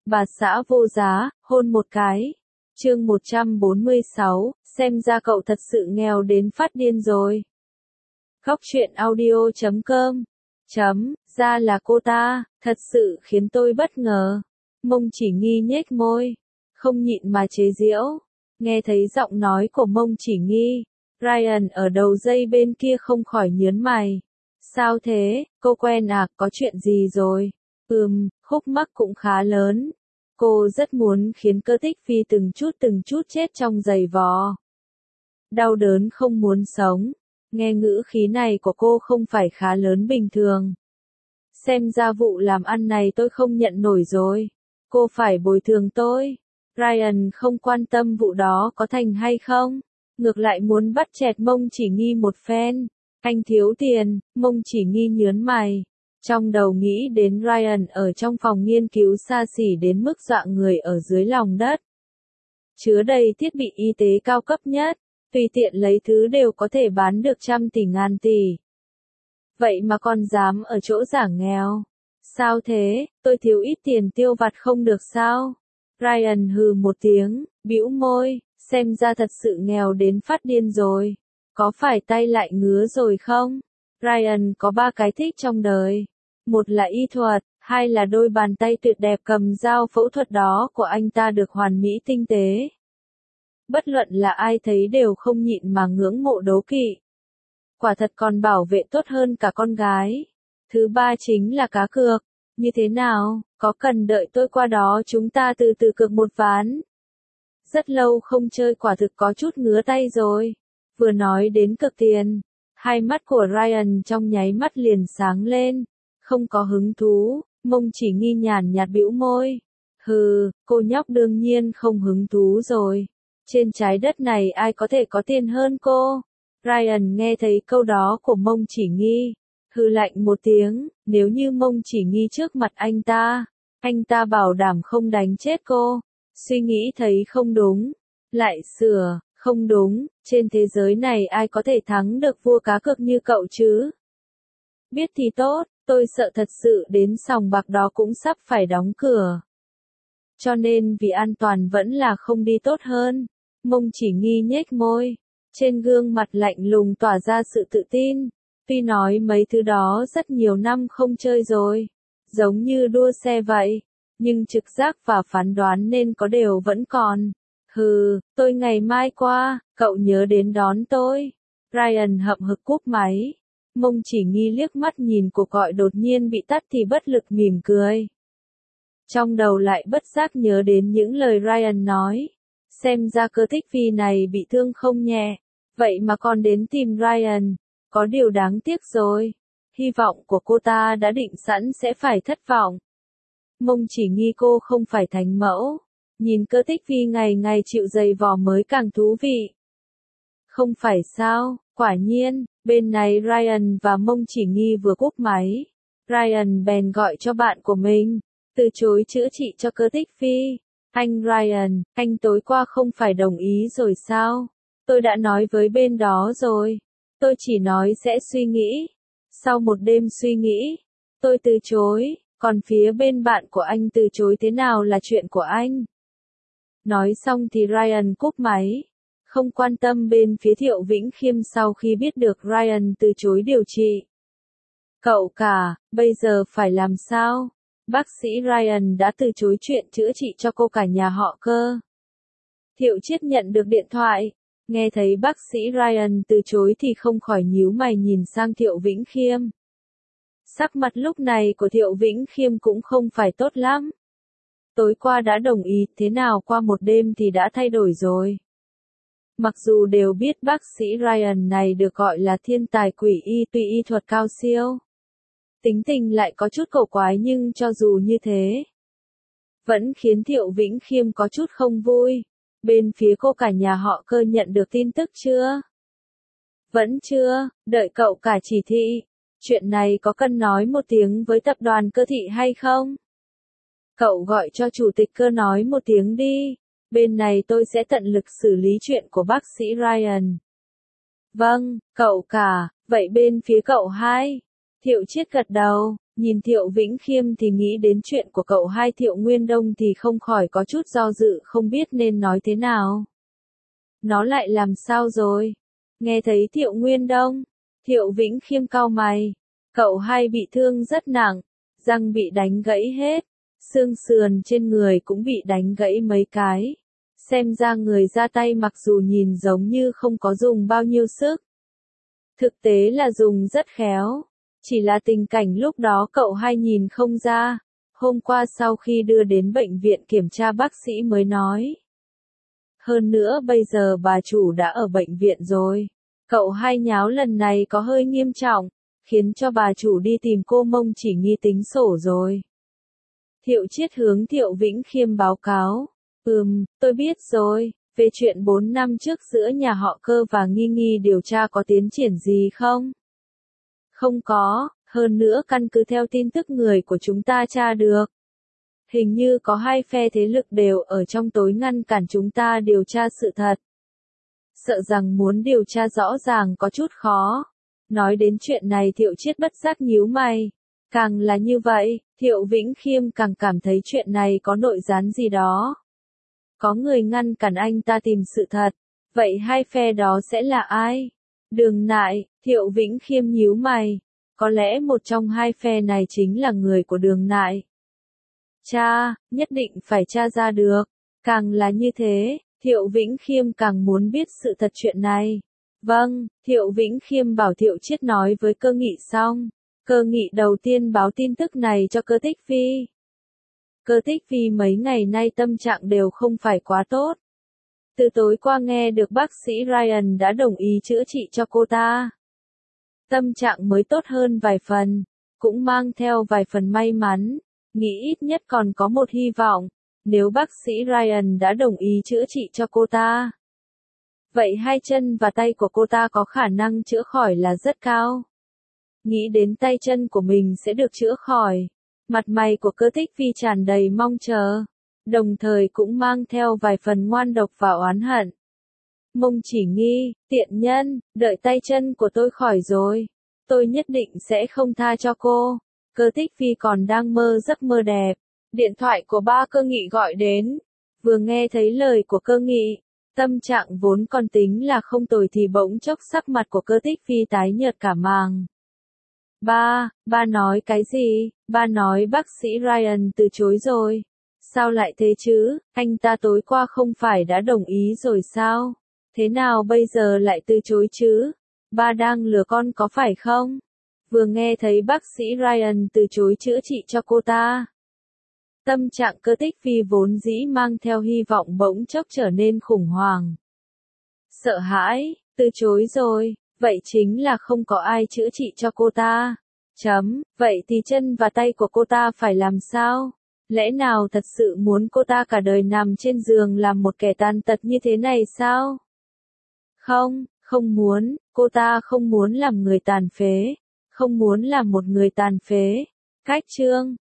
Bà xã vô giá, hôn một cái. Chương 146, xem ra cậu thật sự nghèo đến phát điên rồi. Góc truyện audio.com Ra là cô ta, thật sự khiến tôi bất ngờ. Mông Chỉ Nghi nhếch môi, không nhịn mà chế giễu. Nghe thấy giọng nói của Mông Chỉ Nghi, Ryan ở đầu dây bên kia không khỏi nhướng mày. Sao thế, cô quen à, có chuyện gì rồi? Khúc mắc cũng khá lớn. Cô rất muốn khiến Cơ Tích Phi từng chút chết trong giày vò. Đau đớn không muốn sống. Nghe ngữ khí này của cô không phải khá lớn bình thường. Xem ra vụ làm ăn này tôi không nhận nổi rồi. Cô phải bồi thường tôi. Ryan không quan tâm vụ đó có thành hay không. Ngược lại muốn bắt chẹt Mông Chỉ Nghi một phen. Anh thiếu tiền, Mông Chỉ Nghi nhướng mày. Trong đầu nghĩ đến Ryan ở trong phòng nghiên cứu xa xỉ đến mức dọa người ở dưới lòng đất. Chứa đầy thiết bị y tế cao cấp nhất, tùy tiện lấy thứ đều có thể bán được trăm tỷ ngàn tỷ. Vậy mà còn dám ở chỗ giả nghèo. Sao thế, tôi thiếu ít tiền tiêu vặt không được sao? Ryan hừ một tiếng, bĩu môi, xem ra thật sự nghèo đến phát điên rồi. Có phải tay lại ngứa rồi không? Ryan có 3 cái thích trong đời. Một là y thuật, hai là đôi bàn tay tuyệt đẹp cầm dao phẫu thuật đó của anh ta được hoàn mỹ tinh tế. Bất luận là ai thấy đều không nhịn mà ngưỡng mộ đố kỵ. Quả thật còn bảo vệ tốt hơn cả con gái. Thứ ba chính là cá cược. Như thế nào, có cần đợi tôi qua đó chúng ta từ từ cược một ván? Rất lâu không chơi quả thực có chút ngứa tay rồi. Vừa nói đến cược tiền, hai mắt của Ryan trong nháy mắt liền sáng lên. Không có hứng thú, Mông Chỉ Nghi nhàn nhạt bĩu môi. Hừ, cô nhóc đương nhiên không hứng thú rồi. Trên trái đất này ai có thể có tiền hơn cô? Ryan nghe thấy câu đó của Mông Chỉ Nghi, hừ lạnh một tiếng, nếu như Mông Chỉ Nghi trước mặt anh ta bảo đảm không đánh chết cô. Suy nghĩ thấy không đúng, lại sửa, không đúng, trên thế giới này ai có thể thắng được vua cá cược như cậu chứ? Biết thì tốt, tôi sợ thật sự đến sòng bạc đó cũng sắp phải đóng cửa. Cho nên vì an toàn vẫn là không đi tốt hơn. Mông Chỉ Nghi nhếch môi, trên gương mặt lạnh lùng tỏa ra sự tự tin. Tuy nói mấy thứ đó rất nhiều năm không chơi rồi, giống như đua xe vậy, nhưng trực giác và phán đoán nên có đều vẫn còn. Hừ, tôi ngày mai qua, cậu nhớ đến đón tôi. Ryan hậm hực cúp máy. Mông Chỉ Nghi liếc mắt nhìn cuộc gọi đột nhiên bị tắt thì bất lực mỉm cười. Trong đầu lại bất giác nhớ đến những lời Ryan nói. Xem ra Cơ Tích Phi này bị thương không nhẹ. Vậy mà còn đến tìm Ryan. Có điều đáng tiếc rồi. Hy vọng của cô ta đã định sẵn sẽ phải thất vọng. Mông Chỉ Nghi cô không phải thánh mẫu. Nhìn Cơ Tích Phi ngày ngày chịu giày vò mới càng thú vị. Không phải sao, quả nhiên, bên này Ryan và Mông Chỉ Nghi vừa cúp máy. Ryan bèn gọi cho bạn của mình, từ chối chữa trị cho Cơ Tích Phi. Anh Ryan, anh tối qua không phải đồng ý rồi sao? Tôi đã nói với bên đó rồi. Tôi chỉ nói sẽ suy nghĩ. Sau một đêm suy nghĩ, tôi từ chối, còn phía bên bạn của anh từ chối thế nào là chuyện của anh. Nói xong thì Ryan cúp máy. Không quan tâm bên phía Thiệu Vĩnh Khiêm sau khi biết được Ryan từ chối điều trị. Cậu cả, bây giờ phải làm sao? Bác sĩ Ryan đã từ chối chuyện chữa trị cho cô cả nhà họ Cơ. Thiệu Chiết nhận được điện thoại. Nghe thấy bác sĩ Ryan từ chối thì không khỏi nhíu mày nhìn sang Thiệu Vĩnh Khiêm. Sắc mặt lúc này của Thiệu Vĩnh Khiêm cũng không phải tốt lắm. Tối qua đã đồng ý, thế nào qua một đêm thì đã thay đổi rồi. Mặc dù đều biết bác sĩ Ryan này được gọi là thiên tài quỷ y tuy y thuật cao siêu. Tính tình lại có chút cổ quái nhưng cho dù như thế, vẫn khiến Thiệu Vĩnh Khiêm có chút không vui. Bên phía cô cả nhà họ Cơ nhận được tin tức chưa? Vẫn chưa, đợi cậu cả chỉ thị. Chuyện này có cần nói một tiếng với tập đoàn Cơ thị hay không? Cậu gọi cho chủ tịch Cơ nói một tiếng đi. Bên này tôi sẽ tận lực xử lý chuyện của bác sĩ Ryan. Vâng, cậu cả, vậy bên phía cậu hai? Thiệu Chiết gật đầu, Nhìn Thiệu Vĩnh Khiêm thì nghĩ đến chuyện của cậu hai Thiệu Nguyên Đông thì không khỏi có chút do dự không biết nên nói thế nào. Nó lại làm sao rồi? Nghe thấy Thiệu Nguyên Đông, Thiệu Vĩnh Khiêm cau mày. Cậu hai bị thương rất nặng, răng bị đánh gãy hết, xương sườn trên người cũng bị đánh gãy mấy cái. Xem ra người ra tay mặc dù nhìn giống như không có dùng bao nhiêu sức. Thực tế là dùng rất khéo. Chỉ là tình cảnh lúc đó cậu hai nhìn không ra. Hôm qua sau khi đưa đến bệnh viện kiểm tra bác sĩ mới nói. Hơn nữa bây giờ bà chủ đã ở bệnh viện rồi. Cậu hai nháo lần này có hơi nghiêm trọng, khiến cho bà chủ đi tìm cô Mông Chỉ Nghi tính sổ rồi. Thiệu Chiết hướng Thiệu Vĩnh Khiêm báo cáo. Tôi biết rồi, về chuyện 4 năm trước giữa nhà họ Cơ và Nghi Nghi điều tra có tiến triển gì không? Không có, hơn nữa căn cứ theo tin tức người của chúng ta tra được. Hình như có hai phe thế lực đều ở trong tối ngăn cản chúng ta điều tra sự thật. Sợ rằng muốn điều tra rõ ràng có chút khó. Nói đến chuyện này Thiệu Chiết bất giác nhíu mày. Càng là như vậy, Thiệu Vĩnh Khiêm càng cảm thấy chuyện này có nội gián gì đó. Có người ngăn cản anh ta tìm sự thật. Vậy hai phe đó sẽ là ai? Đường Nại, Thiệu Vĩnh Khiêm nhíu mày. Có lẽ một trong hai phe này chính là người của Đường Nại. Nhất định phải tra ra được. Càng là như thế, Thiệu Vĩnh Khiêm càng muốn biết sự thật chuyện này. Vâng, Thiệu Vĩnh Khiêm bảo Thiệu Chiết nói với Cơ Nghị xong. Cơ Nghị đầu tiên báo tin tức này cho Cơ Tích Phi. Cơ Tích Phi mấy ngày nay tâm trạng đều không phải quá tốt. Từ tối qua nghe được bác sĩ Ryan đã đồng ý chữa trị cho cô ta. Tâm trạng mới tốt hơn vài phần, cũng mang theo vài phần may mắn, nghĩ ít nhất còn có một hy vọng, nếu bác sĩ Ryan đã đồng ý chữa trị cho cô ta. Vậy hai chân và tay của cô ta có khả năng chữa khỏi là rất cao. Nghĩ đến tay chân của mình sẽ được chữa khỏi, mặt mày của Cơ Tích Phi tràn đầy mong chờ, đồng thời cũng mang theo vài phần ngoan độc và oán hận. Mông Chỉ Nghi, tiện nhân, đợi tay chân của tôi khỏi rồi, tôi nhất định sẽ không tha cho cô. Cơ Tích Phi còn đang mơ giấc mơ đẹp, điện thoại của ba Cơ Nghị gọi đến. Vừa nghe thấy lời của Cơ Nghị, tâm trạng vốn còn tính là không tồi thì bỗng chốc sắc mặt của Cơ Tích Phi tái nhợt cả màng. Ba nói cái gì? Ba nói bác sĩ Ryan từ chối rồi. Sao lại thế chứ? Anh ta tối qua không phải đã đồng ý rồi sao? Thế nào bây giờ lại từ chối chứ? Ba đang lừa con có phải không? Vừa nghe thấy bác sĩ Ryan từ chối chữa trị cho cô ta. Tâm trạng Cơ Tích Phi vốn dĩ mang theo hy vọng bỗng chốc trở nên khủng hoảng. Sợ hãi, từ chối rồi, vậy chính là không có ai chữa trị cho cô ta. Vậy thì chân và tay của cô ta phải làm sao? Lẽ nào thật sự muốn cô ta cả đời nằm trên giường làm một kẻ tàn tật như thế này sao? Không muốn, cô ta không muốn làm người tàn phế. Không muốn làm một người tàn phế. Cách chương